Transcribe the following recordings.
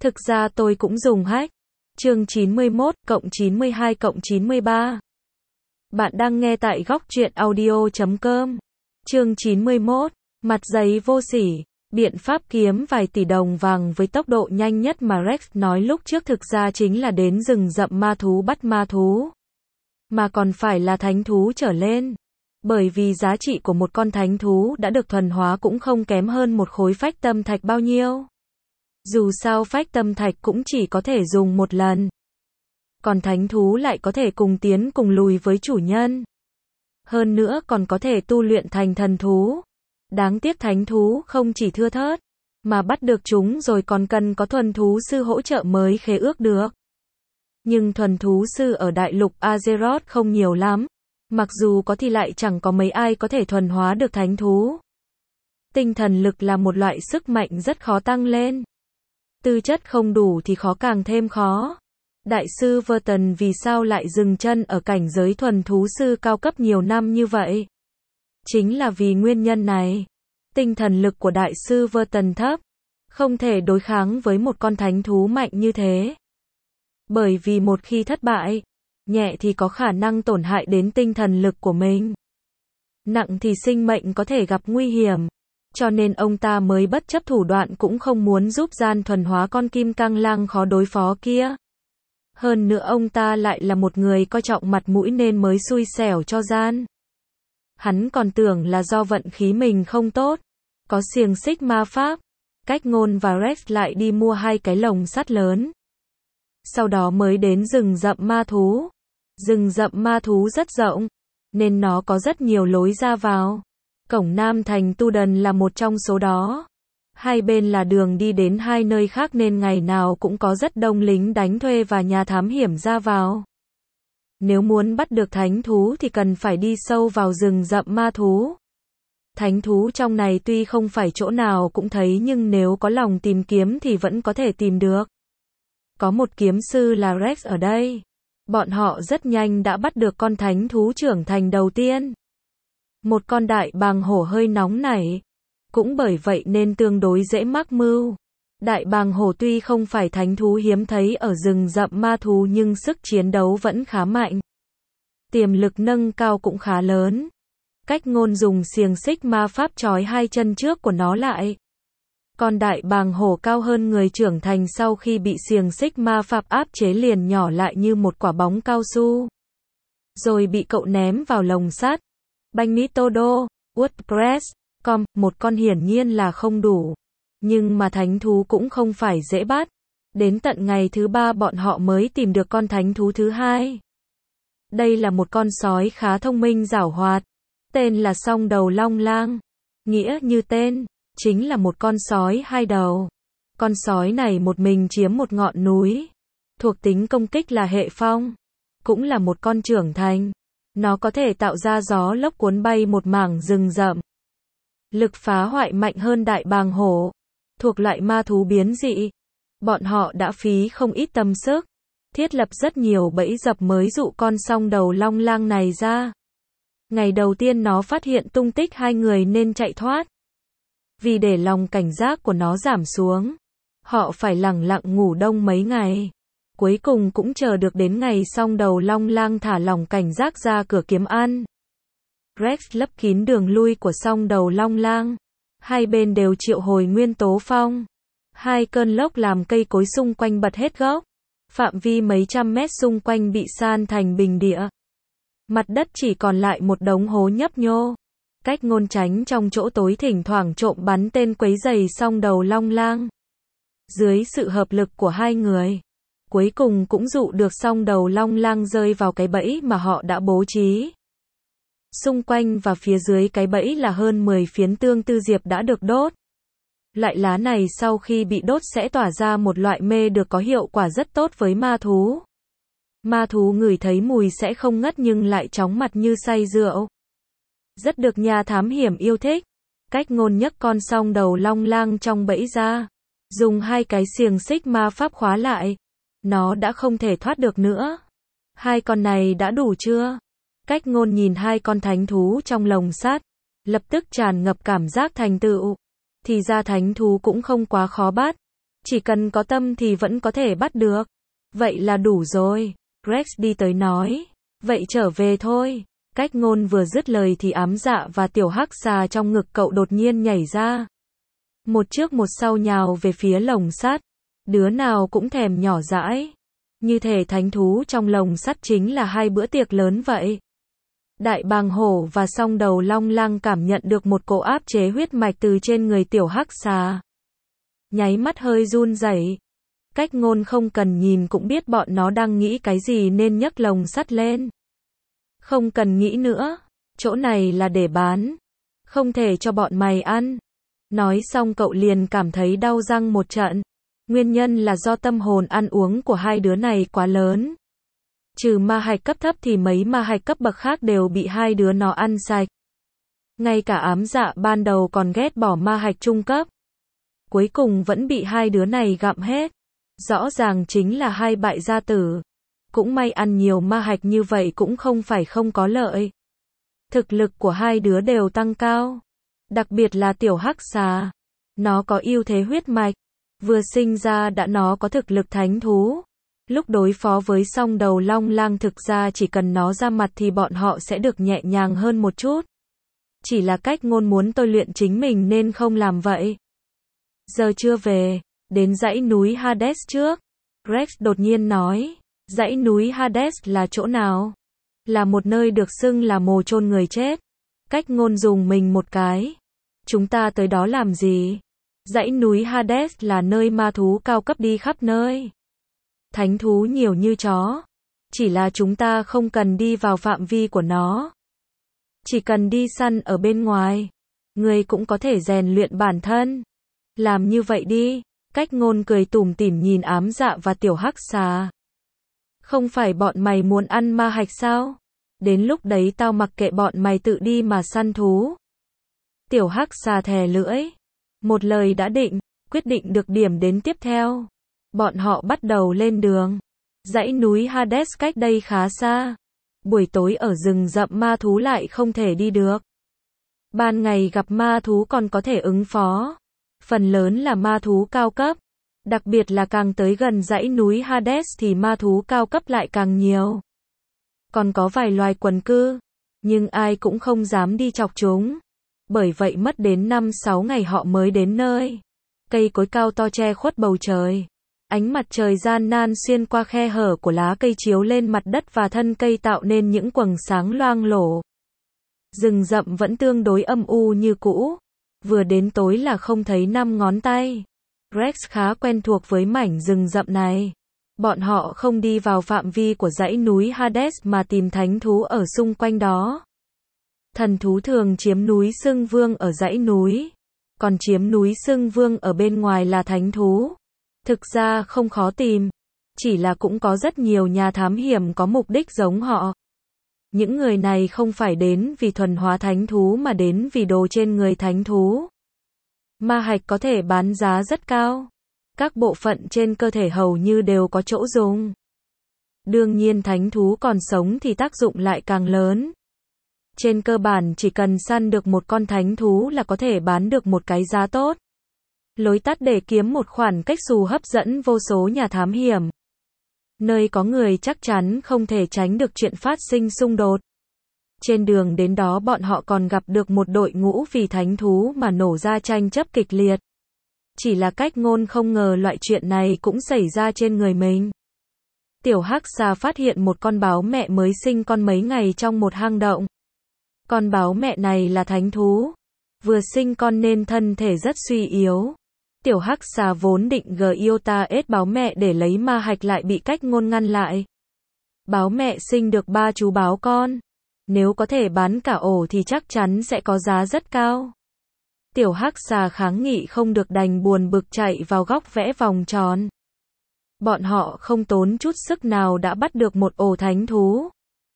Thực ra tôi cũng dùng hack. Chương 91 cộng 92 cộng 93. Bạn đang nghe tại góc truyện audio.com. Chương 91. Mặt giấy vô sỉ. Biện pháp kiếm vài tỷ đồng vàng với tốc độ nhanh nhất mà Rex nói lúc trước thực ra chính là đến rừng rậm ma thú bắt ma thú. Mà còn phải là thánh thú trở lên. Bởi vì giá trị của một con thánh thú đã được thuần hóa cũng không kém hơn một khối phách tâm thạch bao nhiêu. Dù sao phách tâm thạch cũng chỉ có thể dùng một lần. Còn thánh thú lại có thể cùng tiến cùng lùi với chủ nhân. Hơn nữa còn có thể tu luyện thành thần thú. Đáng tiếc thánh thú không chỉ thưa thớt, mà bắt được chúng rồi còn cần có thuần thú sư hỗ trợ mới khế ước được. Nhưng thuần thú sư ở đại lục Azeroth không nhiều lắm. Mặc dù có thì lại chẳng có mấy ai có thể thuần hóa được thánh thú. Tinh thần lực là một loại sức mạnh rất khó tăng lên. Tư chất không đủ thì khó càng thêm khó. Đại sư Verton vì sao lại dừng chân ở cảnh giới thuần thú sư cao cấp nhiều năm như vậy? Chính là vì nguyên nhân này. Tinh thần lực của đại sư Verton thấp, không thể đối kháng với một con thánh thú mạnh như thế. Bởi vì một khi thất bại, nhẹ thì có khả năng tổn hại đến tinh thần lực của mình. Nặng thì sinh mệnh có thể gặp nguy hiểm. Cho nên ông ta mới bất chấp thủ đoạn cũng không muốn giúp gian thuần hóa con kim cang lang khó đối phó kia. Hơn nữa ông ta lại là một người coi trọng mặt mũi nên mới xui xẻo cho gian. Hắn còn tưởng là do vận khí mình không tốt. Có xiềng xích ma pháp. Cách Ngôn và Rex lại đi mua 2 cái lồng sắt lớn. Sau đó mới đến rừng rậm ma thú. Rừng rậm ma thú rất rộng, nên nó có rất nhiều lối ra vào. Cổng Nam thành Tu Đần là một trong số đó. Hai bên là đường đi đến 2 nơi khác nên ngày nào cũng có rất đông lính đánh thuê và nhà thám hiểm ra vào. Nếu muốn bắt được thánh thú thì cần phải đi sâu vào rừng rậm ma thú. Thánh thú trong này tuy không phải chỗ nào cũng thấy nhưng nếu có lòng tìm kiếm thì vẫn có thể tìm được. Có một kiếm sư là Rex ở đây. Bọn họ rất nhanh đã bắt được con thánh thú trưởng thành đầu tiên. Một con đại bàng hổ hơi nóng nảy. Cũng bởi vậy nên tương đối dễ mắc mưu. Đại bàng hổ tuy không phải thánh thú hiếm thấy ở rừng rậm ma thú nhưng sức chiến đấu vẫn khá mạnh. Tiềm lực nâng cao cũng khá lớn. Cách Ngôn dùng xiềng xích ma pháp trói 2 chân trước của nó lại. Con đại bàng hổ cao hơn người trưởng thành sau khi bị xiềng xích ma pháp áp chế liền nhỏ lại như một quả bóng cao su. Rồi bị cậu ném vào lồng sắt. Banh Mitodo, WordPress.com, một con hiển nhiên là không đủ. Nhưng mà thánh thú cũng không phải dễ bắt. Đến tận ngày thứ 3 bọn họ mới tìm được con thánh thú thứ 2. Đây là một con sói khá thông minh giảo hoạt. Tên là Song Đầu Long Lang. Nghĩa như tên, chính là một con sói 2 đầu. Con sói này một mình chiếm một ngọn núi. Thuộc tính công kích là hệ phong. Cũng là một con trưởng thành. Nó có thể tạo ra gió lốc cuốn bay một mảng rừng rậm. Lực phá hoại mạnh hơn đại bàng hổ. Thuộc loại ma thú biến dị. Bọn họ đã phí không ít tâm sức. Thiết lập rất nhiều bẫy dập mới dụ con Song Đầu Long Lang này ra. Ngày đầu tiên nó phát hiện tung tích 2 người nên chạy thoát. Vì để lòng cảnh giác của nó giảm xuống, họ phải lẳng lặng ngủ đông mấy ngày. Cuối cùng cũng chờ được đến ngày Song Đầu Long Lang thả lòng cảnh giác ra cửa kiếm ăn. Rex lấp kín đường lui của Song Đầu Long Lang. Hai bên đều triệu hồi nguyên tố phong. 2 cơn lốc làm cây cối xung quanh bật hết gốc. Phạm vi mấy trăm mét xung quanh bị san thành bình địa. Mặt đất chỉ còn lại một đống hố nhấp nhô. Cách Ngôn tránh trong chỗ tối thỉnh thoảng trộm bắn tên quấy rầy Song Đầu Long Lang. Dưới sự hợp lực của 2 người, cuối cùng cũng dụ được Song Đầu Long Lang rơi vào cái bẫy mà họ đã bố trí. Xung quanh và phía dưới cái bẫy là hơn 10 phiến tương tư diệp đã được đốt. Loại lá này sau khi bị đốt sẽ tỏa ra một loại mê được có hiệu quả rất tốt với ma thú. Ma thú ngửi thấy mùi sẽ không ngất nhưng lại chóng mặt như say rượu. Rất được nhà thám hiểm yêu thích. Cách Ngôn nhấc con Song Đầu Long Lang trong bẫy ra. Dùng 2 cái xiềng xích ma pháp khóa lại. Nó đã không thể thoát được nữa. 2 con này đã đủ chưa? Cách Ngôn nhìn 2 con thánh thú trong lồng sắt. Lập tức tràn ngập cảm giác thành tựu. Thì ra thánh thú cũng không quá khó bắt. Chỉ cần có tâm thì vẫn có thể bắt được. Vậy là đủ rồi. Rex đi tới nói. Vậy trở về thôi. Cách Ngôn vừa dứt lời thì Ám Dạ và Tiểu Hắc Xà trong ngực cậu đột nhiên nhảy ra. Một trước một sau nhào về phía lồng sắt. Đứa nào cũng thèm nhỏ dãi. Như thể thánh thú trong lồng sắt chính là hai bữa tiệc lớn vậy. Đại bàng hổ và song đầu long lăng cảm nhận được một cỗ áp chế huyết mạch từ trên người Tiểu Hắc Xà. Nháy mắt hơi run rẩy. Cách Ngôn không cần nhìn cũng biết bọn nó đang nghĩ cái gì nên nhấc lồng sắt lên. Không cần nghĩ nữa, chỗ này là để bán. Không thể cho bọn mày ăn. Nói xong cậu liền cảm thấy đau răng một trận. Nguyên nhân là do tâm hồn ăn uống của hai đứa này quá lớn. Trừ ma hạch cấp thấp thì mấy ma hạch cấp bậc khác đều bị hai đứa nó ăn sạch. Ngay cả Ám Dạ ban đầu còn ghét bỏ ma hạch trung cấp. Cuối cùng vẫn bị hai đứa này gặm hết. Rõ ràng chính là hai bại gia tử. Cũng may ăn nhiều ma hạch như vậy cũng không phải không có lợi. Thực lực của hai đứa đều tăng cao. Đặc biệt là Tiểu Hắc Xà. Nó có ưu thế huyết mạch. Vừa sinh ra đã nó có thực lực thánh thú. Lúc đối phó với song đầu long lang thực ra chỉ cần nó ra mặt thì bọn họ sẽ được nhẹ nhàng hơn một chút. Chỉ là Cách Ngôn muốn tôi luyện chính mình nên không làm vậy. Giờ chưa về, đến dãy núi Hades trước. Rex đột nhiên nói, dãy núi Hades là chỗ nào? Là một nơi được xưng là mồ chôn người chết. Cách Ngôn dùng mình một cái. Chúng ta tới đó làm gì? Dãy núi Hades là nơi ma thú cao cấp đi khắp nơi. Thánh thú nhiều như chó. Chỉ là chúng ta không cần đi vào phạm vi của nó. Chỉ cần đi săn ở bên ngoài. Người cũng có thể rèn luyện bản thân. Làm như vậy đi. Cách Ngôn cười tủm tỉm nhìn Ám Dạ và Tiểu Hắc Xà. Không phải bọn mày muốn ăn ma hạch sao? Đến lúc đấy tao mặc kệ bọn mày tự đi mà săn thú. Tiểu Hắc Xà thè lưỡi. Một lời đã định, quyết định được điểm đến tiếp theo. Bọn họ bắt đầu lên đường. Dãy núi Hades cách đây khá xa. Buổi tối ở rừng rậm ma thú lại không thể đi được. Ban ngày gặp ma thú còn có thể ứng phó. Phần lớn là ma thú cao cấp. Đặc biệt là càng tới gần dãy núi Hades thì ma thú cao cấp lại càng nhiều. Còn có vài loài quần cư. Nhưng ai cũng không dám đi chọc chúng. Bởi vậy mất đến 5-6 ngày họ mới đến nơi. Cây cối cao to che khuất bầu trời. Ánh mặt trời gian nan xuyên qua khe hở của lá cây chiếu lên mặt đất và thân cây tạo nên những quầng sáng loang lổ. Rừng rậm vẫn tương đối âm u như cũ. Vừa đến tối là không thấy 5 ngón tay. Rex khá quen thuộc với mảnh rừng rậm này. Bọn họ không đi vào phạm vi của dãy núi Hades mà tìm thánh thú ở xung quanh đó. Thần thú thường chiếm núi Sưng Vương ở dãy núi. Còn chiếm núi Sưng Vương ở bên ngoài là thánh thú. Thực ra không khó tìm. Chỉ là cũng có rất nhiều nhà thám hiểm có mục đích giống họ. Những người này không phải đến vì thuần hóa thánh thú mà đến vì đồ trên người thánh thú. Ma hạch có thể bán giá rất cao. Các bộ phận trên cơ thể hầu như đều có chỗ dùng. Đương nhiên thánh thú còn sống thì tác dụng lại càng lớn. Trên cơ bản chỉ cần săn được một con thánh thú là có thể bán được một cái giá tốt. Lối tắt để kiếm một khoản cách xù hấp dẫn vô số nhà thám hiểm. Nơi có người chắc chắn không thể tránh được chuyện phát sinh xung đột. Trên đường đến đó bọn họ còn gặp được một đội ngũ vì thánh thú mà nổ ra tranh chấp kịch liệt. Chỉ là Cách Ngôn không ngờ loại chuyện này cũng xảy ra trên người mình. Tiểu Hắc Xà phát hiện một con báo mẹ mới sinh con mấy ngày trong một hang động. Con báo mẹ này là thánh thú. Vừa sinh con nên thân thể rất suy yếu. Tiểu Hắc Xà vốn định Giota ết báo mẹ để lấy ma hạch lại bị Cách Ngôn ngăn lại. Báo mẹ sinh được 3 chú báo con. Nếu có thể bán cả ổ thì chắc chắn sẽ có giá rất cao. Tiểu Hắc Xà kháng nghị không được đành buồn bực chạy vào góc vẽ vòng tròn. Bọn họ không tốn chút sức nào đã bắt được một ổ thánh thú.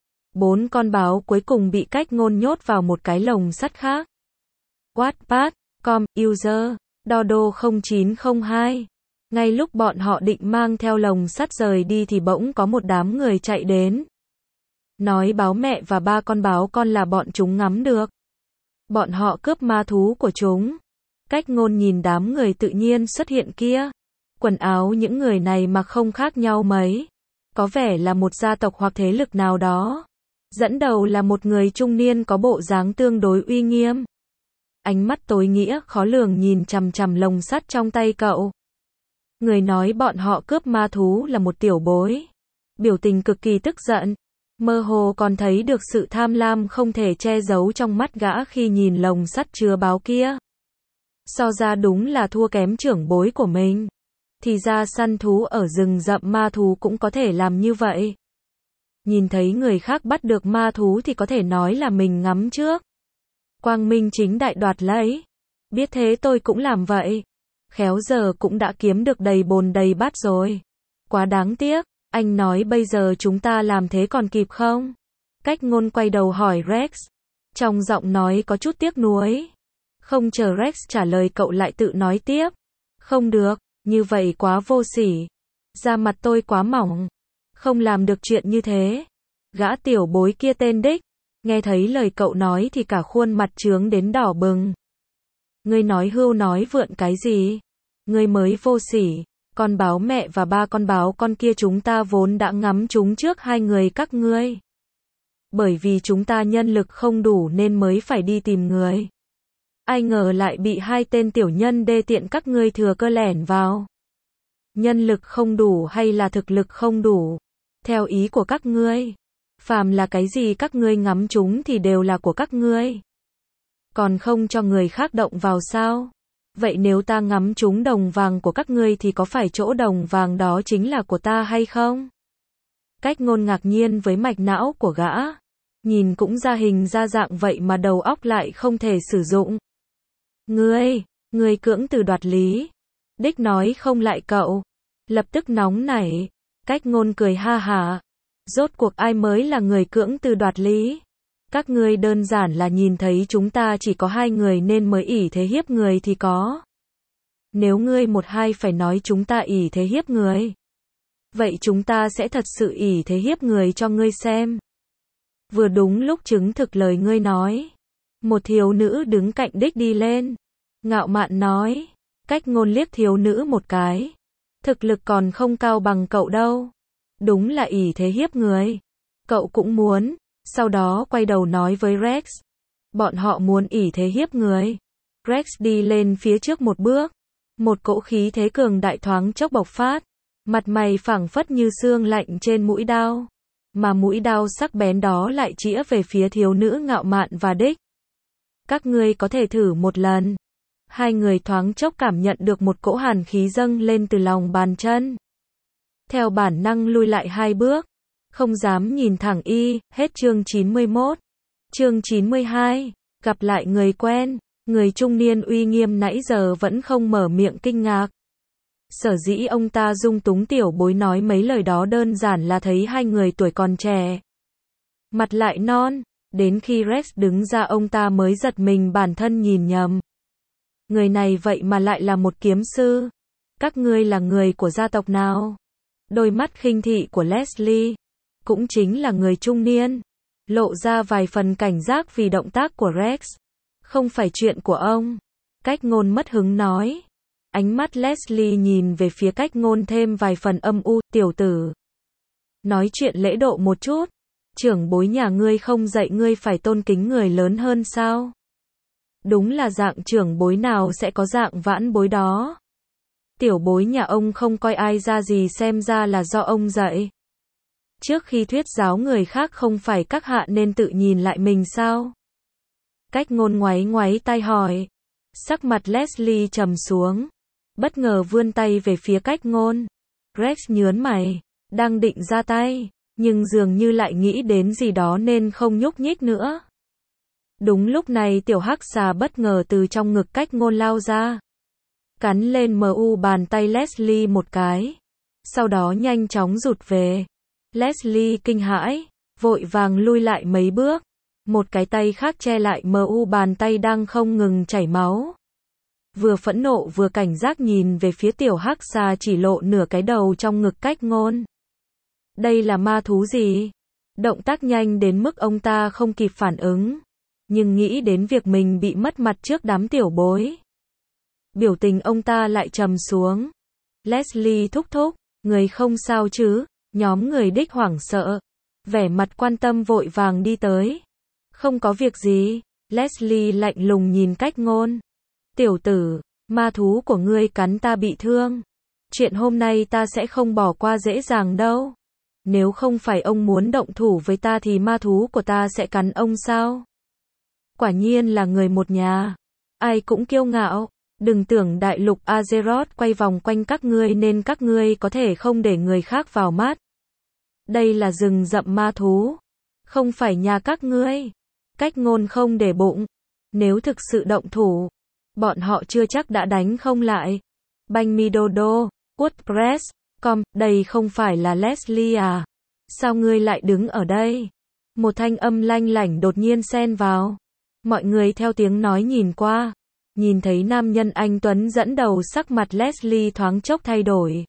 4 con báo cuối cùng bị Cách Ngôn nhốt vào một cái lồng sắt khác. Wattpad.com, user, Dodo 0902. Ngay lúc bọn họ định mang theo lồng sắt rời đi thì bỗng có một đám người chạy đến. Nói báo mẹ và 3 con báo con là bọn chúng ngắm được. Bọn họ cướp ma thú của chúng. Cách Ngôn nhìn đám người tự nhiên xuất hiện kia. Quần áo những người này mặc không khác nhau mấy. Có vẻ là một gia tộc hoặc thế lực nào đó. Dẫn đầu là một người trung niên có bộ dáng tương đối uy nghiêm. Ánh mắt tối nghĩa khó lường nhìn chằm chằm lồng sắt trong tay cậu. Người nói bọn họ cướp ma thú là một tiểu bối. Biểu tình cực kỳ tức giận. Mơ hồ còn thấy được sự tham lam không thể che giấu trong mắt gã khi nhìn lồng sắt chứa báo kia. So ra đúng là thua kém trưởng bối của mình. Thì ra săn thú ở rừng rậm ma thú cũng có thể làm như vậy. Nhìn thấy người khác bắt được ma thú thì có thể nói là mình ngắm trước. Quang minh chính đại đoạt lấy. Biết thế tôi cũng làm vậy. Khéo giờ cũng đã kiếm được đầy bồn đầy bát rồi. Quá đáng tiếc. Anh nói bây giờ chúng ta làm thế còn kịp không? Cách ngôn quay đầu hỏi Rex. Trong giọng nói có chút tiếc nuối. Không chờ Rex trả lời cậu lại tự nói tiếp. Không được, như vậy quá vô sỉ. Da mặt tôi quá mỏng. Không làm được chuyện như thế. Gã tiểu bối kia tên Đích. Nghe thấy lời cậu nói thì cả khuôn mặt trướng đến đỏ bừng. Ngươi nói hưu nói vượn cái gì? Ngươi mới vô sỉ. Con báo mẹ và ba con báo con kia chúng ta vốn đã ngắm chúng trước hai người các ngươi. Bởi vì chúng ta nhân lực không đủ nên mới phải đi tìm người. Ai ngờ lại bị hai tên tiểu nhân đê tiện các ngươi thừa cơ lẻn vào. Nhân lực không đủ hay là thực lực không đủ? Theo ý của các ngươi. Phàm là cái gì các ngươi ngắm chúng thì đều là của các ngươi. Còn không cho người khác động vào sao? Vậy nếu ta ngắm chúng đồng vàng của các ngươi thì có phải chỗ đồng vàng đó chính là của ta hay không? Cách ngôn ngạc nhiên với mạch não của gã. Nhìn cũng ra hình ra dạng vậy mà đầu óc lại không thể sử dụng. Ngươi cưỡng từ đoạt lý. Đích nói không lại cậu. Lập tức nóng nảy. Cách ngôn cười ha hả. Rốt cuộc ai mới là người cưỡng từ đoạt lý? Các ngươi đơn giản là nhìn thấy chúng ta chỉ có hai người nên mới ỷ thế hiếp người thì có. Nếu ngươi một hai phải nói chúng ta ỷ thế hiếp người. Vậy chúng ta sẽ thật sự ỷ thế hiếp người cho ngươi xem. Vừa đúng lúc chứng thực lời ngươi nói. Một thiếu nữ đứng cạnh Đích đi lên. Ngạo mạn nói. Cách ngôn liếc thiếu nữ một cái. Thực lực còn không cao bằng cậu đâu. Đúng là ỷ thế hiếp người. Cậu cũng muốn. Sau đó quay đầu nói với Rex. Bọn họ muốn ỷ thế hiếp người. Rex đi lên phía trước một bước. Một cỗ khí thế cường đại thoáng chốc bộc phát. Mặt mày phảng phất như xương lạnh trên mũi đao. Mà mũi đao sắc bén đó lại chĩa về phía thiếu nữ ngạo mạn và Đích. Các ngươi có thể thử một lần. Hai người thoáng chốc cảm nhận được một cỗ hàn khí dâng lên từ lòng bàn chân. Theo bản năng lui lại hai bước. Không dám nhìn thẳng y, hết chương 91. Chương 92, gặp lại người quen, người trung niên uy nghiêm nãy giờ vẫn không mở miệng kinh ngạc. Sở dĩ ông ta dung túng tiểu bối nói mấy lời đó đơn giản là thấy hai người tuổi còn trẻ. Mặt lại non, đến khi Rex đứng ra ông ta mới giật mình bản thân nhìn nhầm. Người này vậy mà lại là một kiếm sư. Các ngươi là người của gia tộc nào? Đôi mắt khinh thị của Leslie. Cũng chính là người trung niên, lộ ra vài phần cảnh giác vì động tác của Rex. Không phải chuyện của ông. Cách ngôn mất hứng nói. Ánh mắt Leslie nhìn về phía cách ngôn thêm vài phần âm u, tiểu tử. Nói chuyện lễ độ một chút. Trưởng bối nhà ngươi không dạy ngươi phải tôn kính người lớn hơn sao? Đúng là dạng trưởng bối nào sẽ có dạng vãn bối đó. Tiểu bối nhà ông không coi ai ra gì xem ra là do ông dạy. Trước khi thuyết giáo người khác không phải các hạ nên tự nhìn lại mình sao? Cách ngôn ngoáy ngoáy tai hỏi. Sắc mặt Leslie trầm xuống. Bất ngờ vươn tay về phía cách ngôn. Rex nhớn mày. Đang định ra tay. Nhưng dường như lại nghĩ đến gì đó nên không nhúc nhích nữa. Đúng lúc này tiểu hắc xà bất ngờ từ trong ngực cách ngôn lao ra. Cắn lên mu bàn tay Leslie một cái. Sau đó nhanh chóng rụt về. Leslie kinh hãi, vội vàng lui lại mấy bước. Một cái tay khác che lại mu bàn tay đang không ngừng chảy máu. Vừa phẫn nộ vừa cảnh giác nhìn về phía tiểu hắc xà chỉ lộ nửa cái đầu trong ngực cách ngôn. Đây là ma thú gì? Động tác nhanh đến mức ông ta không kịp phản ứng. Nhưng nghĩ đến việc mình bị mất mặt trước đám tiểu bối. Biểu tình ông ta lại trầm xuống. Leslie thúc thúc, người không sao chứ? Nhóm người đích hoảng sợ. Vẻ mặt quan tâm vội vàng đi tới. Không có việc gì. Leslie lạnh lùng nhìn Cách Ngôn. Tiểu tử, ma thú của ngươi cắn ta bị thương. Chuyện hôm nay ta sẽ không bỏ qua dễ dàng đâu. Nếu không phải ông muốn động thủ với ta thì ma thú của ta sẽ cắn ông sao? Quả nhiên là người một nhà. Ai cũng kiêu ngạo. Đừng tưởng đại lục Azeroth quay vòng quanh các ngươi nên các ngươi có thể không để người khác vào mắt. Đây là rừng rậm ma thú. Không phải nhà các ngươi. Cách Ngôn không để bụng. Nếu thực sự động thủ, bọn họ chưa chắc đã đánh không lại. Banh mi đô đô, WordPress.com, đây không phải là Leslie à? Sao ngươi lại đứng ở đây? Một thanh âm lanh lảnh đột nhiên xen vào. Mọi người theo tiếng nói nhìn qua. Nhìn thấy nam nhân anh Tuấn dẫn đầu, sắc mặt Leslie thoáng chốc thay đổi.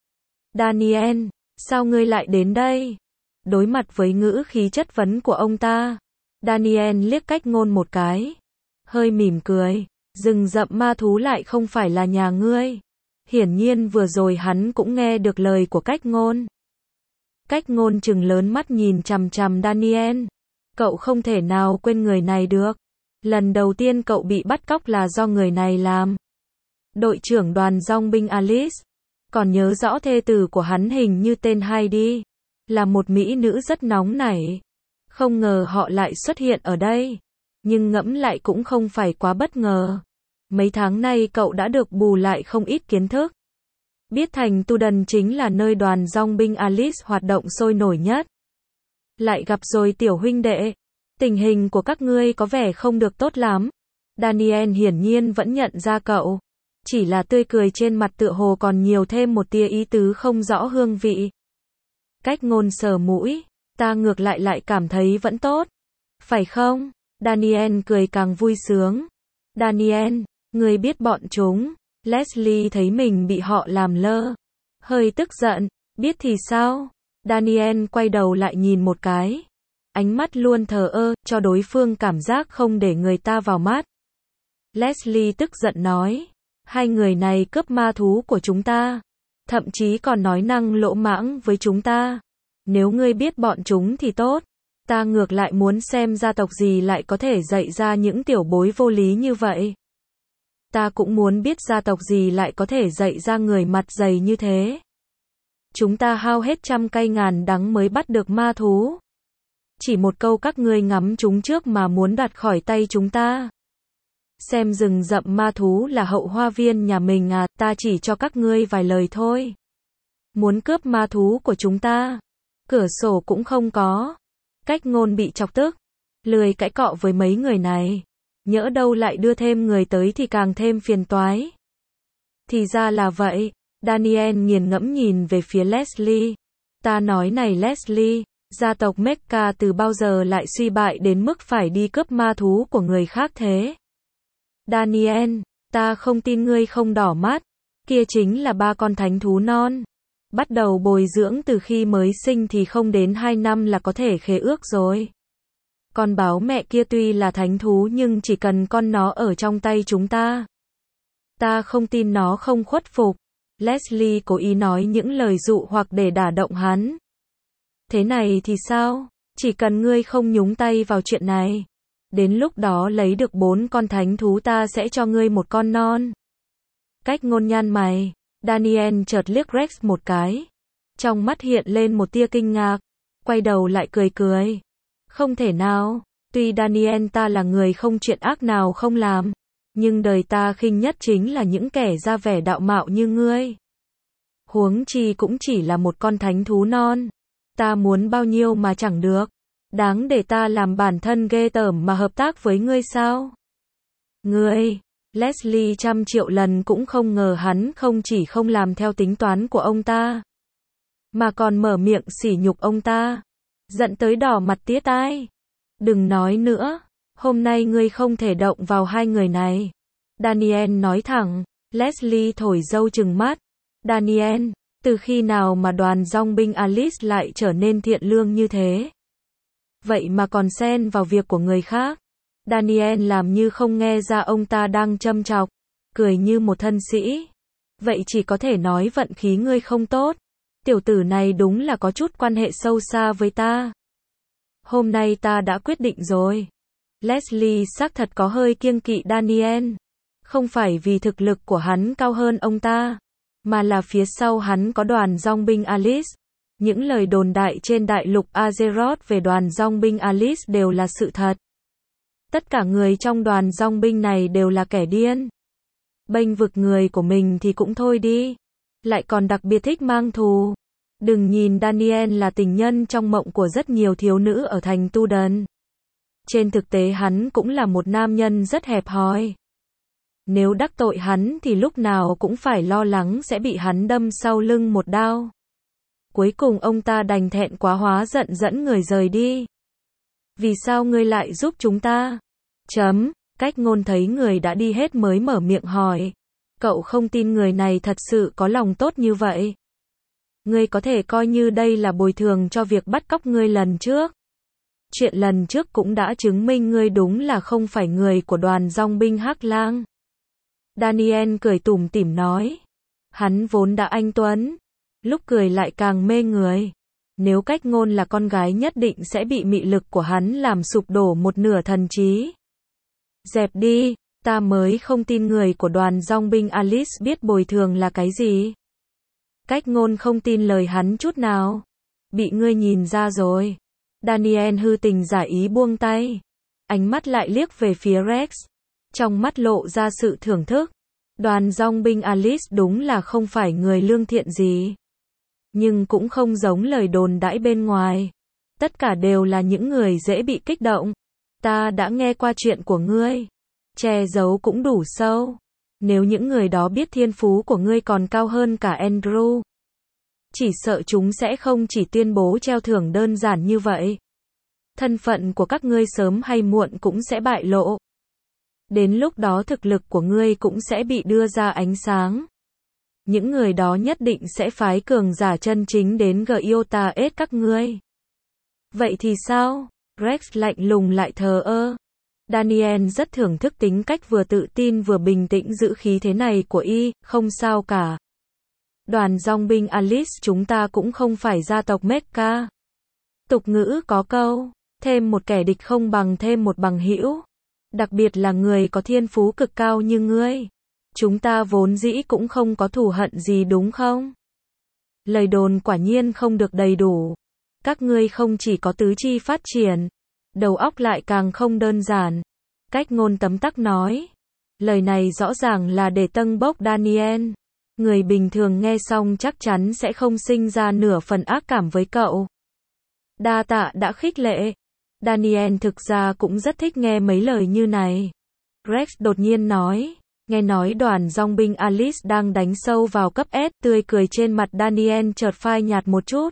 Daniel, sao ngươi lại đến đây? Đối mặt với ngữ khí chất vấn của ông ta, Daniel liếc Cách Ngôn một cái. Hơi mỉm cười. Rừng rậm ma thú lại không phải là nhà ngươi. Hiển nhiên vừa rồi hắn cũng nghe được lời của Cách Ngôn. Cách Ngôn trừng lớn mắt nhìn chằm chằm Daniel. Cậu không thể nào quên người này được. Lần đầu tiên cậu bị bắt cóc là do người này làm. Đội trưởng đoàn dòng binh Alice. Còn nhớ rõ thê tử của hắn hình như tên Heidi. Là một mỹ nữ rất nóng nảy. Không ngờ họ lại xuất hiện ở đây. Nhưng ngẫm lại cũng không phải quá bất ngờ. Mấy tháng nay cậu đã được bù lại không ít kiến thức. Biết thành Tudan chính là nơi đoàn dòng binh Alice hoạt động sôi nổi nhất. Lại gặp rồi tiểu huynh đệ. Tình hình của các ngươi có vẻ không được tốt lắm. Daniel hiển nhiên vẫn nhận ra cậu. Chỉ là tươi cười trên mặt tựa hồ còn nhiều thêm một tia ý tứ không rõ hương vị. Cách Ngôn sờ mũi. Ta ngược lại cảm thấy vẫn tốt. Phải không? Daniel cười càng vui sướng. Daniel, ngươi biết bọn chúng. Leslie thấy mình bị họ làm lơ. Hơi tức giận. Biết thì sao? Daniel quay đầu lại nhìn một cái. Ánh mắt luôn thờ ơ, cho đối phương cảm giác không để người ta vào mắt. Leslie tức giận nói. Hai người này cướp ma thú của chúng ta. Thậm chí còn nói năng lỗ mãng với chúng ta. Nếu ngươi biết bọn chúng thì tốt. Ta ngược lại muốn xem gia tộc gì lại có thể dạy ra những tiểu bối vô lý như vậy. Ta cũng muốn biết gia tộc gì lại có thể dạy ra người mặt dày như thế. Chúng ta hao hết trăm cây ngàn đắng mới bắt được ma thú. Chỉ một câu các ngươi ngắm chúng trước mà muốn đoạt khỏi tay chúng ta. Xem rừng rậm ma thú là hậu hoa viên nhà mình à, ta chỉ cho các ngươi vài lời thôi. Muốn cướp ma thú của chúng ta. Cửa sổ cũng không có. Cách Ngôn bị chọc tức. Lười cãi cọ với mấy người này. Nhỡ đâu lại đưa thêm người tới thì càng thêm phiền toái. Thì ra là vậy. Daniel nghiền ngẫm nhìn về phía Leslie. Ta nói này Leslie, gia tộc Mecca từ bao giờ lại suy bại đến mức phải đi cướp ma thú của người khác thế? Daniel, ta không tin ngươi không đỏ mắt. Kia chính là ba con thánh thú non. Bắt đầu bồi dưỡng từ khi mới sinh thì không đến 2 năm là có thể khế ước rồi. Con báo mẹ kia tuy là thánh thú nhưng chỉ cần con nó ở trong tay chúng ta. Ta không tin nó không khuất phục. Leslie cố ý nói những lời dụ hoặc để đả động hắn. Thế này thì sao? Chỉ cần ngươi không nhúng tay vào chuyện này. Đến lúc đó lấy được 4 con thánh thú ta sẽ cho ngươi một con non. Cách Ngôn nhăn mày. Daniel chợt liếc Rex một cái. Trong mắt hiện lên một tia kinh ngạc. Quay đầu lại cười cười. Không thể nào. Tuy Daniel ta là người không chuyện ác nào không làm. Nhưng đời ta khinh nhất chính là những kẻ ra vẻ đạo mạo như ngươi. Huống chi cũng chỉ là một con thánh thú non. Ta muốn bao nhiêu mà chẳng được. Đáng để ta làm bản thân ghê tởm mà hợp tác với ngươi sao? Ngươi, Leslie 100 triệu lần cũng không ngờ hắn không chỉ không làm theo tính toán của ông ta, mà còn mở miệng sỉ nhục ông ta. Giận tới đỏ mặt tía tai. Đừng nói nữa, hôm nay ngươi không thể động vào hai người này. Daniel nói thẳng. Leslie thổi dâu trừng mắt. Daniel, từ khi nào mà đoàn dòng binh Alice lại trở nên thiện lương như thế? Vậy mà còn xen vào việc của người khác. Daniel làm như không nghe ra ông ta đang châm chọc, cười như một thân sĩ. Vậy chỉ có thể nói vận khí ngươi không tốt. Tiểu tử này đúng là có chút quan hệ sâu xa với ta. Hôm nay ta đã quyết định rồi. Leslie xác thật có hơi kiêng kỵ Daniel. Không phải vì thực lực của hắn cao hơn ông ta, mà là phía sau hắn có đoàn dòng binh Alice. Những lời đồn đại trên đại lục Azeroth về đoàn dòng binh Alice đều là sự thật. Tất cả người trong đoàn dòng binh này đều là kẻ điên. Bênh vực người của mình thì cũng thôi đi, lại còn đặc biệt thích mang thù. Đừng nhìn Daniel là tình nhân trong mộng của rất nhiều thiếu nữ ở thành Tu Đần. Trên thực tế hắn cũng là một nam nhân rất hẹp hòi. Nếu đắc tội hắn thì lúc nào cũng phải lo lắng sẽ bị hắn đâm sau lưng một đao. Cuối cùng ông ta đành thẹn quá hóa giận dẫn người rời đi. Vì sao ngươi lại giúp chúng ta? Cách Ngôn thấy người đã đi hết mới mở miệng hỏi. Cậu không tin người này thật sự có lòng tốt như vậy. Ngươi có thể coi như đây là bồi thường cho việc bắt cóc ngươi lần trước. Chuyện lần trước cũng đã chứng minh ngươi đúng là không phải người của đoàn dòng binh Hắc Lang. Daniel cười tủm tỉm nói. Hắn vốn đã anh tuấn, lúc cười lại càng mê người. Nếu Cách Ngôn là con gái nhất định sẽ bị mị lực của hắn làm sụp đổ một nửa thần trí. Dẹp đi, ta mới không tin người của đoàn dòng binh Alice biết bồi thường là cái gì. Cách Ngôn không tin lời hắn chút nào. Bị ngươi nhìn ra rồi. Daniel hư tình giả ý buông tay. Ánh mắt lại liếc về phía Rex. Trong mắt lộ ra sự thưởng thức. Đoàn dòng binh Alice đúng là không phải người lương thiện gì. Nhưng cũng không giống lời đồn đãi bên ngoài. Tất cả đều là những người dễ bị kích động. Ta đã nghe qua chuyện của ngươi. Che giấu cũng đủ sâu. Nếu những người đó biết thiên phú của ngươi còn cao hơn cả Andrew, chỉ sợ chúng sẽ không chỉ tuyên bố treo thưởng đơn giản như vậy. Thân phận của các ngươi sớm hay muộn cũng sẽ bại lộ. Đến lúc đó thực lực của ngươi cũng sẽ bị đưa ra ánh sáng. Những người đó nhất định sẽ phái cường giả chân chính đến Giota ết các ngươi. Vậy thì sao? Rex lạnh lùng lại thờ ơ. Daniel rất thưởng thức tính cách vừa tự tin vừa bình tĩnh giữ khí thế này của y, không sao cả. Đoàn dòng binh Alice chúng ta cũng không phải gia tộc Mecca. Tục ngữ có câu, thêm một kẻ địch không bằng thêm một bằng hữu. Đặc biệt là người có thiên phú cực cao như ngươi. Chúng ta vốn dĩ cũng không có thù hận gì đúng không? Lời đồn quả nhiên không được đầy đủ. Các ngươi không chỉ có tứ chi phát triển, đầu óc lại càng không đơn giản. Cách Ngôn tấm tắc nói. Lời này rõ ràng là để tâng bốc Daniel. Người bình thường nghe xong chắc chắn sẽ không sinh ra nửa phần ác cảm với cậu. Đa tạ đã khích lệ. Daniel thực ra cũng rất thích nghe mấy lời như này. Rex đột nhiên nói. Nghe nói đoàn dòng binh Alice đang đánh sâu vào cấp S, tươi cười trên mặt Daniel chợt phai nhạt một chút.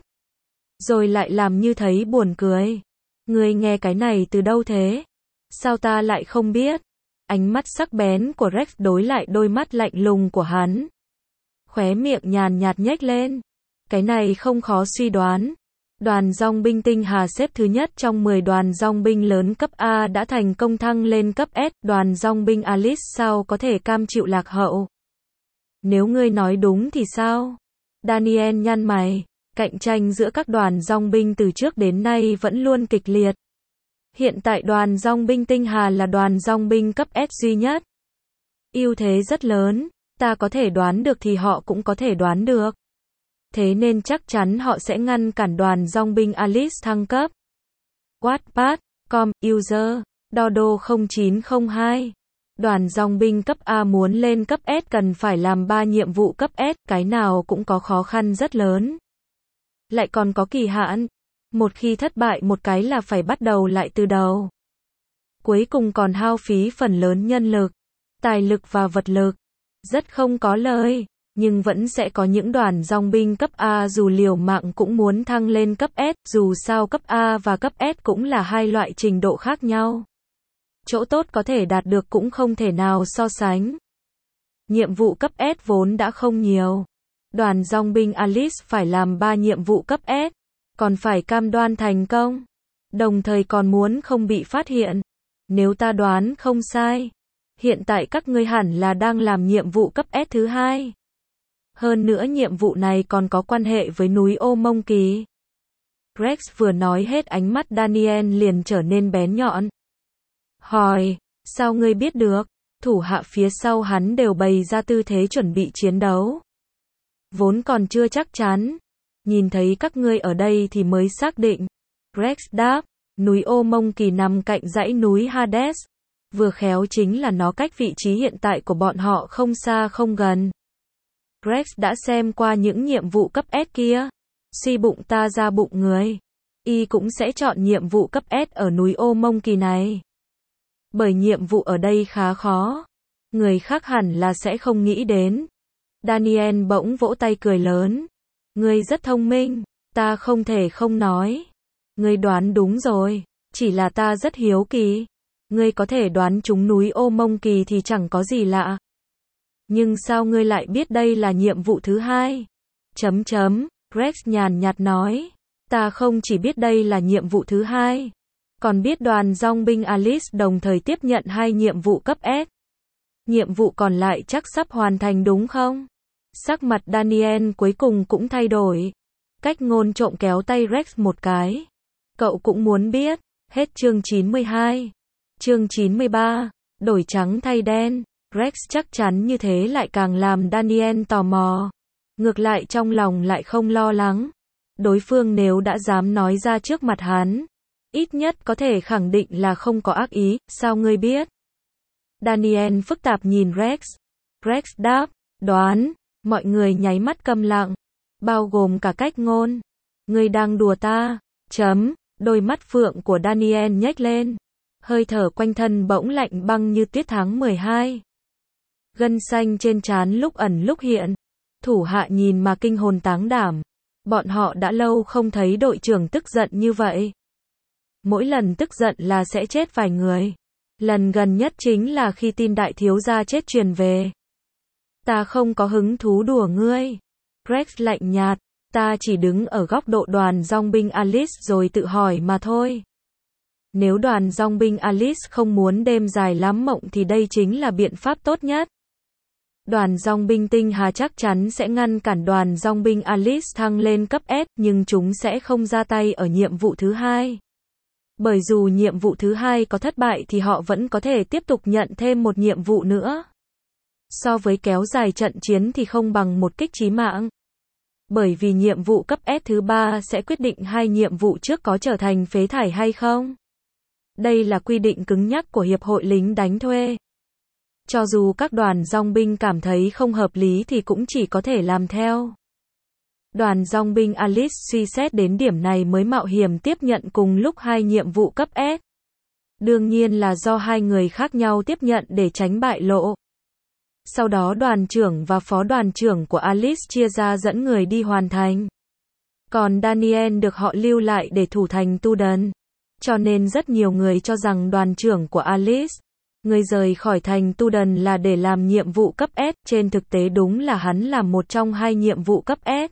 Rồi lại làm như thấy buồn cười. Ngươi nghe cái này từ đâu thế? Sao ta lại không biết? Ánh mắt sắc bén của Rex đối lại đôi mắt lạnh lùng của hắn. Khóe miệng nhàn nhạt nhếch lên. Cái này không khó suy đoán. Đoàn dòng binh Tinh Hà xếp thứ nhất trong 10 đoàn dòng binh lớn cấp A đã thành công thăng lên cấp S. Đoàn dòng binh Alice sao có thể cam chịu lạc hậu? Nếu ngươi nói đúng thì sao? Daniel nhăn mày. Cạnh tranh giữa các đoàn dòng binh từ trước đến nay vẫn luôn kịch liệt. Hiện tại đoàn dòng binh Tinh Hà là đoàn dòng binh cấp S duy nhất. Ưu thế rất lớn, ta có thể đoán được thì họ cũng có thể đoán được. Thế nên chắc chắn họ sẽ ngăn cản đoàn dòng binh Alice thăng cấp. Wattpad.com, user, Dodo0902. Đoàn dòng binh cấp A muốn lên cấp S cần phải làm 3 nhiệm vụ cấp S, cái nào cũng có khó khăn rất lớn. Lại còn có kỳ hạn. Một khi thất bại một cái là phải bắt đầu lại từ đầu. Cuối cùng còn hao phí phần lớn nhân lực, tài lực và vật lực. Rất không có lời. Nhưng vẫn sẽ có những đoàn dòng binh cấp A dù liều mạng cũng muốn thăng lên cấp S, dù sao cấp A và cấp S cũng là hai loại trình độ khác nhau. Chỗ tốt có thể đạt được cũng không thể nào so sánh. Nhiệm vụ cấp S vốn đã không nhiều. Đoàn dòng binh Alice phải làm 3 nhiệm vụ cấp S, còn phải cam đoan thành công. Đồng thời còn muốn không bị phát hiện. Nếu ta đoán không sai, hiện tại các ngươi hẳn là đang làm nhiệm vụ cấp S thứ 2. Hơn nữa nhiệm vụ này còn có quan hệ với núi Ô Mông Kỳ. Rex vừa nói hết ánh mắt Daniel liền trở nên bén nhọn. Hỏi, sao ngươi biết được? Thủ hạ phía sau hắn đều bày ra tư thế chuẩn bị chiến đấu. Vốn còn chưa chắc chắn. Nhìn thấy các ngươi ở đây thì mới xác định. Rex đáp, núi Ô Mông Kỳ nằm cạnh dãy núi Hades. Vừa khéo chính là nó cách vị trí hiện tại của bọn họ không xa không gần. Rex đã xem qua những nhiệm vụ cấp S kia. Suy bụng ta ra bụng người. Y cũng sẽ chọn nhiệm vụ cấp S ở núi Ô Mông Kỳ này. Bởi nhiệm vụ ở đây khá khó. Người khác hẳn là sẽ không nghĩ đến. Daniel bỗng vỗ tay cười lớn. Ngươi rất thông minh, ta không thể không nói. Ngươi đoán đúng rồi, chỉ là ta rất hiếu kỳ. Ngươi có thể đoán trúng núi Ô Mông Kỳ thì chẳng có gì lạ. Nhưng sao ngươi lại biết đây là nhiệm vụ thứ hai? Rex nhàn nhạt nói. Ta không chỉ biết đây là nhiệm vụ thứ hai, còn biết đoàn dòng binh Alice đồng thời tiếp nhận 2 nhiệm vụ cấp S. Nhiệm vụ còn lại chắc sắp hoàn thành đúng không? Sắc mặt Daniel cuối cùng cũng thay đổi. Cách ngôn trộm kéo tay Rex một cái. Cậu cũng muốn biết. Hết chương 92. Chương 93. Đổi trắng thay đen. Rex chắc chắn như thế lại càng làm Daniel tò mò. Ngược lại trong lòng lại không lo lắng. Đối phương nếu đã dám nói ra trước mặt hắn, ít nhất có thể khẳng định là không có ác ý. Sao ngươi biết? Daniel phức tạp nhìn Rex. Rex đáp, đoán. Mọi người nháy mắt câm lặng, bao gồm cả cách ngôn. Ngươi đang đùa ta. Đôi mắt phượng của Daniel nhếch lên. Hơi thở quanh thân bỗng lạnh băng như tuyết tháng 12. Gân xanh trên trán lúc ẩn lúc hiện. Thủ hạ nhìn mà kinh hồn táng đảm. Bọn họ đã lâu không thấy đội trưởng tức giận như vậy. Mỗi lần tức giận là sẽ chết vài người. Lần gần nhất chính là khi tin đại thiếu gia chết truyền về. Ta không có hứng thú đùa ngươi. Rex lạnh nhạt, ta chỉ đứng ở góc độ đoàn dòng binh Alice rồi tự hỏi mà thôi. Nếu đoàn dòng binh Alice không muốn đêm dài lắm mộng thì đây chính là biện pháp tốt nhất. Đoàn dòng binh Tinh Hà chắc chắn sẽ ngăn cản đoàn dòng binh Alice thăng lên cấp S, nhưng chúng sẽ không ra tay ở nhiệm vụ thứ hai. Bởi dù nhiệm vụ thứ hai có thất bại thì họ vẫn có thể tiếp tục nhận thêm một nhiệm vụ nữa. So với kéo dài trận chiến thì không bằng một kích chí mạng. Bởi vì nhiệm vụ cấp S thứ 3 sẽ quyết định 2 nhiệm vụ trước có trở thành phế thải hay không. Đây là quy định cứng nhắc của Hiệp hội lính đánh thuê. Cho dù các đoàn dòng binh cảm thấy không hợp lý thì cũng chỉ có thể làm theo. Đoàn dòng binh Alice suy xét đến điểm này mới mạo hiểm tiếp nhận cùng lúc 2 nhiệm vụ cấp S. Đương nhiên là do 2 người khác nhau tiếp nhận để tránh bại lộ. Sau đó đoàn trưởng và phó đoàn trưởng của Alice chia ra dẫn người đi hoàn thành. Còn Daniel được họ lưu lại để thủ thành Tudun. Cho nên rất nhiều người cho rằng đoàn trưởng của Alice, người rời khỏi thành Tudun là để làm nhiệm vụ cấp S. Trên thực tế đúng là hắn làm một trong 2 nhiệm vụ cấp S.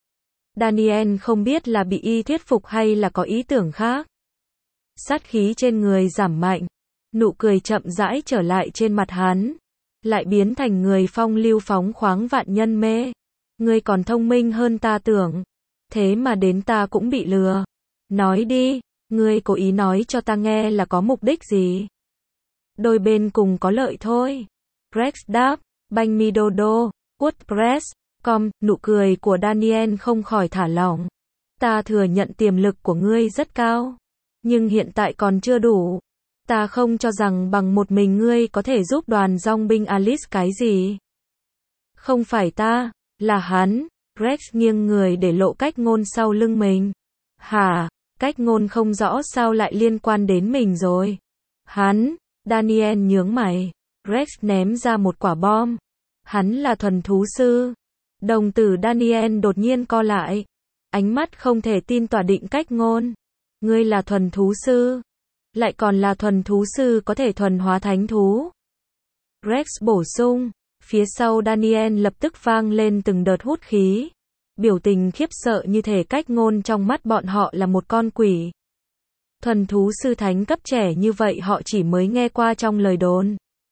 Daniel không biết là bị y thuyết phục hay là có ý tưởng khác. Sát khí trên người giảm mạnh. Nụ cười chậm rãi trở lại trên mặt hắn. Lại biến thành người phong lưu phóng khoáng vạn nhân mê. Ngươi còn thông minh hơn ta tưởng. Thế mà đến ta cũng bị lừa. Nói đi, ngươi cố ý nói cho ta nghe là có mục đích gì? Đôi bên cùng có lợi thôi. Rex đáp, banh mi đô đô, WordPress.com, nụ cười của Daniel không khỏi thả lỏng. Ta thừa nhận tiềm lực của ngươi rất cao. Nhưng hiện tại còn chưa đủ. Ta không cho rằng bằng một mình ngươi có thể giúp đoàn dòng binh Alice cái gì. Không phải ta, là hắn. Rex nghiêng người để lộ cách ngôn sau lưng mình. Hả, cách ngôn không rõ sao lại liên quan đến mình rồi. Hắn, Daniel nhướng mày. Rex ném ra một quả bom. Hắn là thuần thú sư. Đồng tử Daniel đột nhiên co lại. Ánh mắt không thể tin tỏa định cách ngôn. Ngươi là thuần thú sư. Lại còn là thuần thú sư có thể thuần hóa thánh thú. Rex bổ sung. Phía sau Daniel lập tức vang lên từng đợt hút khí. Biểu tình khiếp sợ như thể cách ngôn trong mắt bọn họ là một con quỷ. Thuần thú sư thánh cấp trẻ như vậy họ chỉ mới nghe qua trong lời đồn.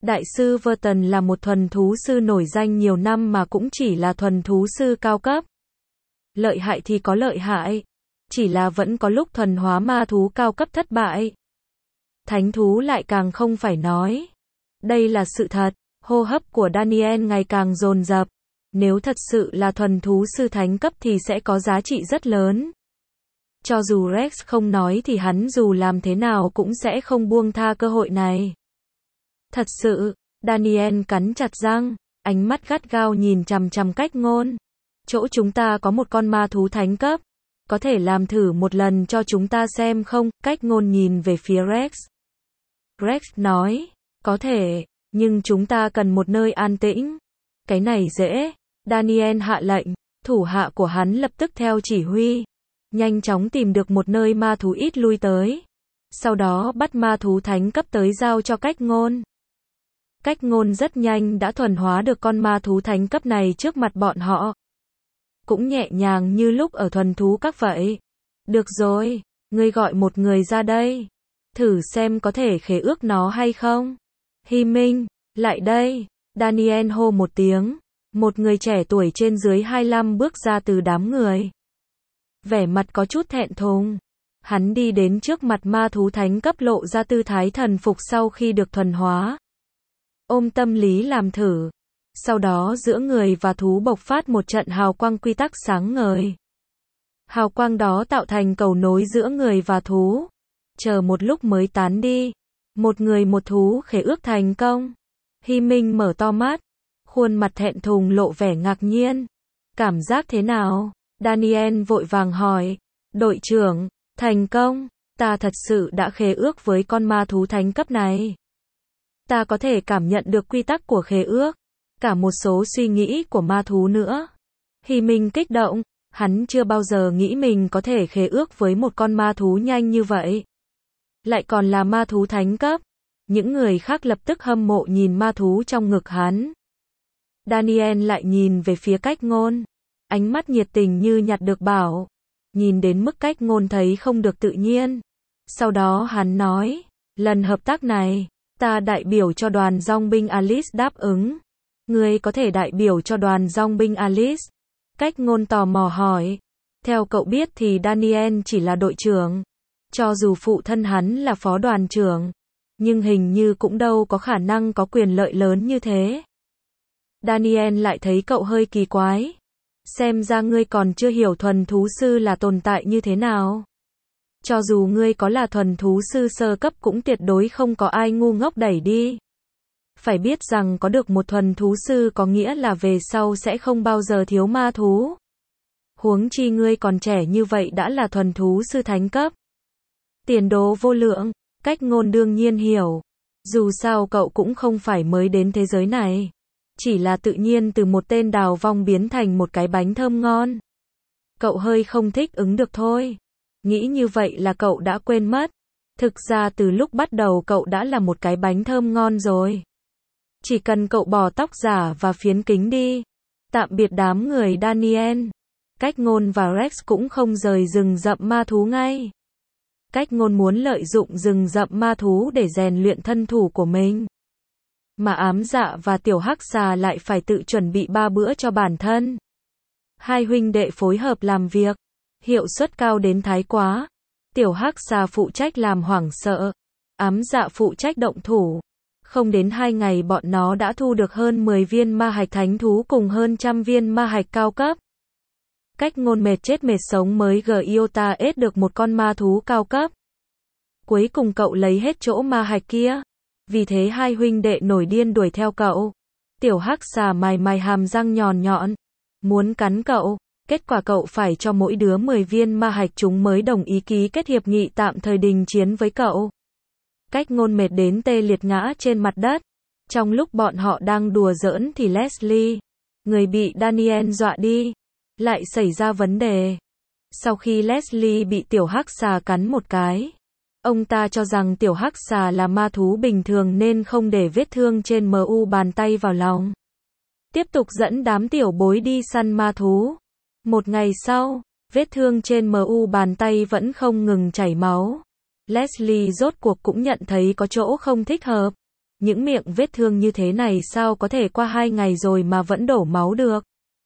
Đại sư Verton là một thuần thú sư nổi danh nhiều năm mà cũng chỉ là thuần thú sư cao cấp. Lợi hại thì có lợi hại, chỉ là vẫn có lúc thuần hóa ma thú cao cấp thất bại. Thánh thú lại càng không phải nói. Đây là sự thật, hô hấp của Daniel ngày càng dồn dập. Nếu thật sự là thuần thú sư thánh cấp thì sẽ có giá trị rất lớn. Cho dù Rex không nói thì hắn dù làm thế nào cũng sẽ không buông tha cơ hội này. Thật sự, Daniel cắn chặt răng, ánh mắt gắt gao nhìn chằm chằm Cách Ngôn. Chỗ chúng ta có một con ma thú thánh cấp. Có thể làm thử một lần cho chúng ta xem không? Cách Ngôn nhìn về phía Rex. Rex nói, có thể, nhưng chúng ta cần một nơi an tĩnh. Cái này dễ. Daniel hạ lệnh, thủ hạ của hắn lập tức theo chỉ huy. Nhanh chóng tìm được một nơi ma thú ít lui tới. Sau đó bắt ma thú thánh cấp tới giao cho Cách Ngôn. Cách Ngôn rất nhanh đã thuần hóa được con ma thú thánh cấp này trước mặt bọn họ. Cũng nhẹ nhàng như lúc ở thuần thú các vậy. Được rồi, ngươi gọi một người ra đây. Thử xem có thể khế ước nó hay không. Hy Minh, lại đây. Daniel hô một tiếng. Một người trẻ tuổi trên dưới 25 bước ra từ đám người. Vẻ mặt có chút thẹn thùng. Hắn đi đến trước mặt ma thú thánh cấp lộ ra tư thái thần phục sau khi được thuần hóa. Ôm tâm lý làm thử. Sau đó giữa người và thú bộc phát một trận hào quang quy tắc sáng ngời. Hào quang đó tạo thành cầu nối giữa người và thú. Chờ một lúc mới tán đi. Một người một thú khế ước thành công. Hy Minh mở to mắt. Khuôn mặt thẹn thùng lộ vẻ ngạc nhiên. Cảm giác thế nào? Daniel vội vàng hỏi. Đội trưởng, thành công. Ta thật sự đã khế ước với con ma thú thánh cấp này. Ta có thể cảm nhận được quy tắc của khế ước. Cả một số suy nghĩ của ma thú nữa. Hy Minh kích động. Hắn chưa bao giờ nghĩ mình có thể khế ước với một con ma thú nhanh như vậy. Lại còn là ma thú thánh cấp. Những người khác lập tức hâm mộ nhìn ma thú trong ngực hắn. Daniel lại nhìn về phía Cách Ngôn. Ánh mắt nhiệt tình như nhặt được bảo. Nhìn đến mức Cách Ngôn thấy không được tự nhiên. Sau đó hắn nói, lần hợp tác này, ta đại biểu cho đoàn dòng binh Alice đáp ứng. Ngươi có thể đại biểu cho đoàn dòng binh Alice. Cách Ngôn tò mò hỏi. Theo cậu biết thì Daniel chỉ là đội trưởng. Cho dù phụ thân hắn là phó đoàn trưởng. Nhưng hình như cũng đâu có khả năng có quyền lợi lớn như thế. Daniel lại thấy cậu hơi kỳ quái. Xem ra ngươi còn chưa hiểu thuần thú sư là tồn tại như thế nào. Cho dù ngươi có là thuần thú sư sơ cấp cũng tuyệt đối không có ai ngu ngốc đẩy đi. Phải biết rằng có được một thuần thú sư có nghĩa là về sau sẽ không bao giờ thiếu ma thú. Huống chi ngươi còn trẻ như vậy đã là thuần thú sư thánh cấp. Tiền đồ vô lượng, Cách Ngôn đương nhiên hiểu. Dù sao cậu cũng không phải mới đến thế giới này. Chỉ là tự nhiên từ một tên đào vong biến thành một cái bánh thơm ngon. Cậu hơi không thích ứng được thôi. Nghĩ như vậy là cậu đã quên mất. Thực ra từ lúc bắt đầu cậu đã là một cái bánh thơm ngon rồi. Chỉ cần cậu bỏ tóc giả và phiến kính đi. Tạm biệt đám người Daniel. Cách Ngôn và Rex cũng không rời rừng rậm ma thú ngay. Cách Ngôn muốn lợi dụng rừng rậm ma thú để rèn luyện thân thủ của mình. Mà Ám Dạ và Tiểu Hắc Xà lại phải tự chuẩn bị 3 bữa cho bản thân. Hai huynh đệ phối hợp làm việc. Hiệu suất cao đến thái quá. Tiểu Hắc Xà phụ trách làm hoảng sợ. Ám Dạ phụ trách động thủ. Không đến 2 ngày bọn nó đã thu được hơn 10 viên ma hạch thánh thú cùng hơn 100 viên ma hạch cao cấp. Cách Ngôn mệt chết mệt sống mới Giota ết được một con ma thú cao cấp. Cuối cùng cậu lấy hết chỗ ma hạch kia. Vì thế hai huynh đệ nổi điên đuổi theo cậu. Tiểu Hắc Xà mài mài hàm răng nhọn nhọn. Muốn cắn cậu. Kết quả cậu phải cho mỗi đứa 10 viên ma hạch chúng mới đồng ý ký kết hiệp nghị tạm thời đình chiến với cậu. Cách Ngôn mệt đến tê liệt ngã trên mặt đất. Trong lúc bọn họ đang đùa giỡn thì Leslie, người bị Daniel dọa đi, lại xảy ra vấn đề. Sau khi Leslie bị Tiểu Hắc Xà cắn một cái, ông ta cho rằng Tiểu Hắc Xà là ma thú bình thường nên không để vết thương trên mu bàn tay vào lòng. Tiếp tục dẫn đám tiểu bối đi săn ma thú. Một ngày sau, vết thương trên mu bàn tay vẫn không ngừng chảy máu. Leslie rốt cuộc cũng nhận thấy có chỗ không thích hợp. Những miệng vết thương như thế này sao có thể qua 2 ngày rồi mà vẫn đổ máu được.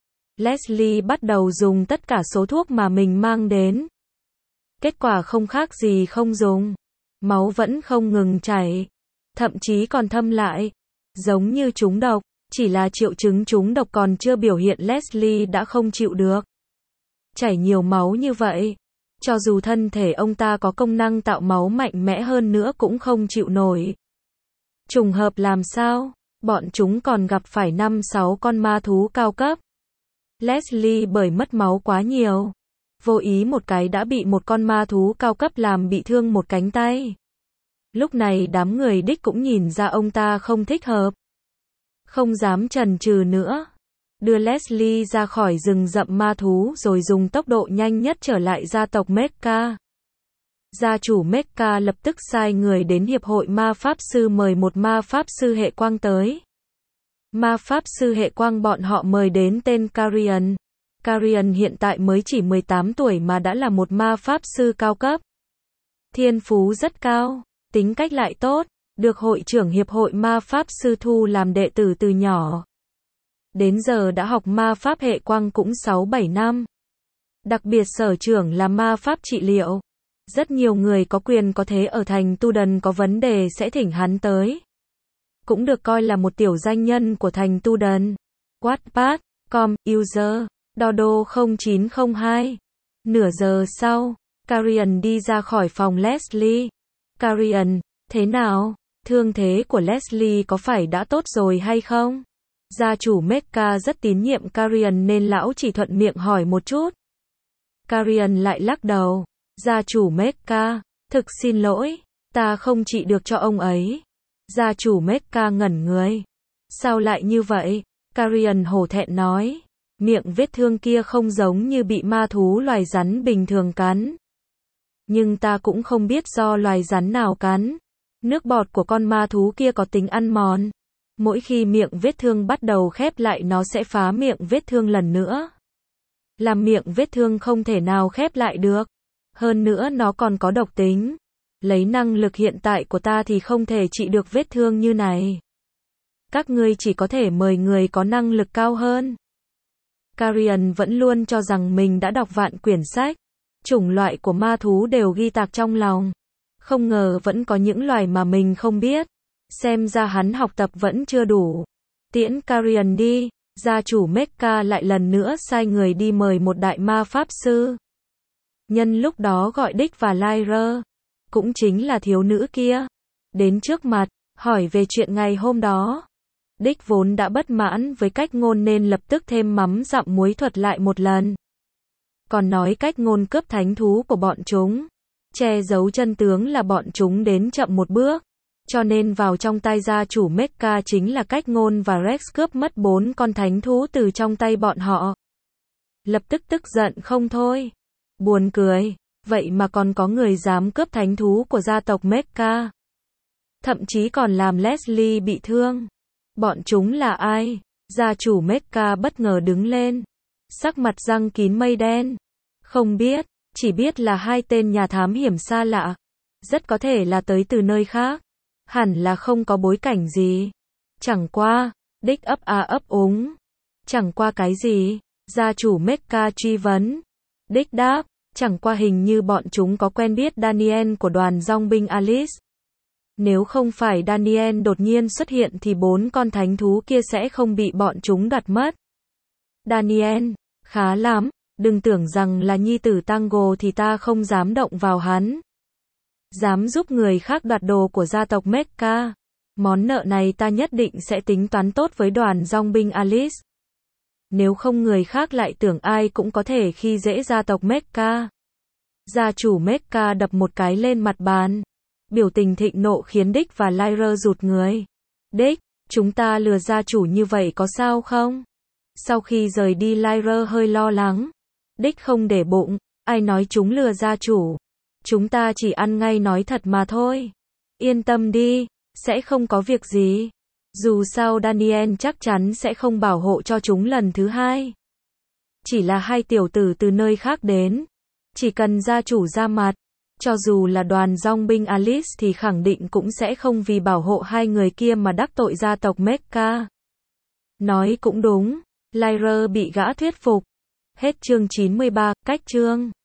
Leslie bắt đầu dùng tất cả số thuốc mà mình mang đến. Kết quả không khác gì không dùng. Máu vẫn không ngừng chảy. Thậm chí còn thâm lại. Giống như trúng độc. Chỉ là triệu chứng trúng độc còn chưa biểu hiện Leslie đã không chịu được. Chảy nhiều máu như vậy. Cho dù thân thể ông ta có công năng tạo máu mạnh mẽ hơn nữa cũng không chịu nổi. Trùng hợp làm sao? Bọn chúng còn gặp phải 5-6 con ma thú cao cấp. Leslie bởi mất máu quá nhiều. Vô ý một cái đã bị một con ma thú cao cấp làm bị thương một cánh tay. Lúc này đám người Đích cũng nhìn ra ông ta không thích hợp. Không dám chần chừ nữa. Đưa Leslie ra khỏi rừng rậm ma thú rồi dùng tốc độ nhanh nhất trở lại gia tộc Mecha. Gia chủ Mecha lập tức sai người đến hiệp hội ma pháp sư mời một ma pháp sư hệ quang tới. Ma pháp sư hệ quang bọn họ mời đến tên Carian. Carian hiện tại mới chỉ 18 tuổi mà đã là một ma pháp sư cao cấp. Thiên phú rất cao, tính cách lại tốt, được hội trưởng hiệp hội ma pháp sư thu làm đệ tử từ nhỏ. Đến giờ đã học ma pháp hệ quang cũng 6-7 năm. Đặc biệt sở trưởng là ma pháp trị liệu. Rất nhiều người có quyền có thế ở thành Tu Đần có vấn đề sẽ thỉnh hắn tới. Cũng được coi là một tiểu danh nhân của thành Tu Đần. Wattpad.com, user, Dodo 0902. Nửa giờ sau, Carian đi ra khỏi phòng Leslie. Carian, thế nào? Thương thế của Leslie có phải đã tốt rồi hay không? Gia chủ Mecha rất tín nhiệm Carian nên lão chỉ thuận miệng hỏi một chút. Carian lại lắc đầu. Gia chủ Mecha, thực xin lỗi, ta không trị được cho ông ấy. Gia chủ Mecha ngẩn người. Sao lại như vậy? Carian hổ thẹn nói. Miệng vết thương kia không giống như bị ma thú loài rắn bình thường cắn. Nhưng ta cũng không biết do loài rắn nào cắn. Nước bọt của con ma thú kia có tính ăn mòn. Mỗi khi miệng vết thương bắt đầu khép lại nó sẽ phá miệng vết thương lần nữa. Làm miệng vết thương không thể nào khép lại được. Hơn nữa nó còn có độc tính. Lấy năng lực hiện tại của ta thì không thể trị được vết thương như này. Các ngươi chỉ có thể mời người có năng lực cao hơn. Carian vẫn luôn cho rằng mình đã đọc vạn quyển sách. Chủng loại của ma thú đều ghi tạc trong lòng. Không ngờ vẫn có những loài mà mình không biết. Xem ra hắn học tập vẫn chưa đủ. Tiễn Carian đi, gia chủ Mecha lại lần nữa sai người đi mời một đại ma pháp sư. Nhân lúc đó gọi Đích và Lyra, cũng chính là thiếu nữ kia, đến trước mặt, hỏi về chuyện ngày hôm đó. Đích vốn đã bất mãn với cách ngôn nên lập tức thêm mắm dặm muối thuật lại một lần. Còn nói cách ngôn cướp thánh thú của bọn chúng. Che giấu chân tướng là bọn chúng đến chậm một bước. Cho nên vào trong tay gia chủ Mecha chính là cách ngôn và Rex cướp mất 4 con thánh thú từ trong tay bọn họ. Lập tức tức giận không thôi. Buồn cười. Vậy mà còn có người dám cướp thánh thú của gia tộc Mecha. Thậm chí còn làm Leslie bị thương. Bọn chúng là ai? Gia chủ Mecha bất ngờ đứng lên. Sắc mặt răng kín mây đen. Không biết, chỉ biết là 2 tên nhà thám hiểm xa lạ. Rất có thể là tới từ nơi khác. Hẳn là không có bối cảnh gì. Chẳng qua, Đích ấp a ấp úng. Chẳng qua cái gì? Gia chủ Mecha truy vấn. Đích đáp, chẳng qua hình như bọn chúng có quen biết Daniel của đoàn dòng binh Alice. Nếu không phải Daniel đột nhiên xuất hiện thì 4 con thánh thú kia sẽ không bị bọn chúng đoạt mất. Daniel, khá lắm, đừng tưởng rằng là nhi tử Tango thì ta không dám động vào hắn. Dám giúp người khác đoạt đồ của gia tộc Mecha. Món nợ này ta nhất định sẽ tính toán tốt với đoàn dòng binh Alice. Nếu không người khác lại tưởng ai cũng có thể khi dễ gia tộc Mecha. Gia chủ Mecha đập một cái lên mặt bàn. Biểu tình thịnh nộ khiến Đích và Lyra rụt người. Đích, chúng ta lừa gia chủ như vậy có sao không? Sau khi rời đi Lyra hơi lo lắng. Đích không để bụng, ai nói chúng lừa gia chủ. Chúng ta chỉ ăn ngay nói thật mà thôi. Yên tâm đi, sẽ không có việc gì. Dù sao Daniel chắc chắn sẽ không bảo hộ cho chúng lần thứ 2. Chỉ là 2 tiểu tử từ nơi khác đến. Chỉ cần gia chủ ra mặt, Cho dù là đoàn dòng binh Alice thì khẳng định cũng sẽ không vì bảo hộ hai người kia mà đắc tội gia tộc Mecca. Nói cũng đúng, Lyra bị gã thuyết phục. Hết chương 93, cách chương.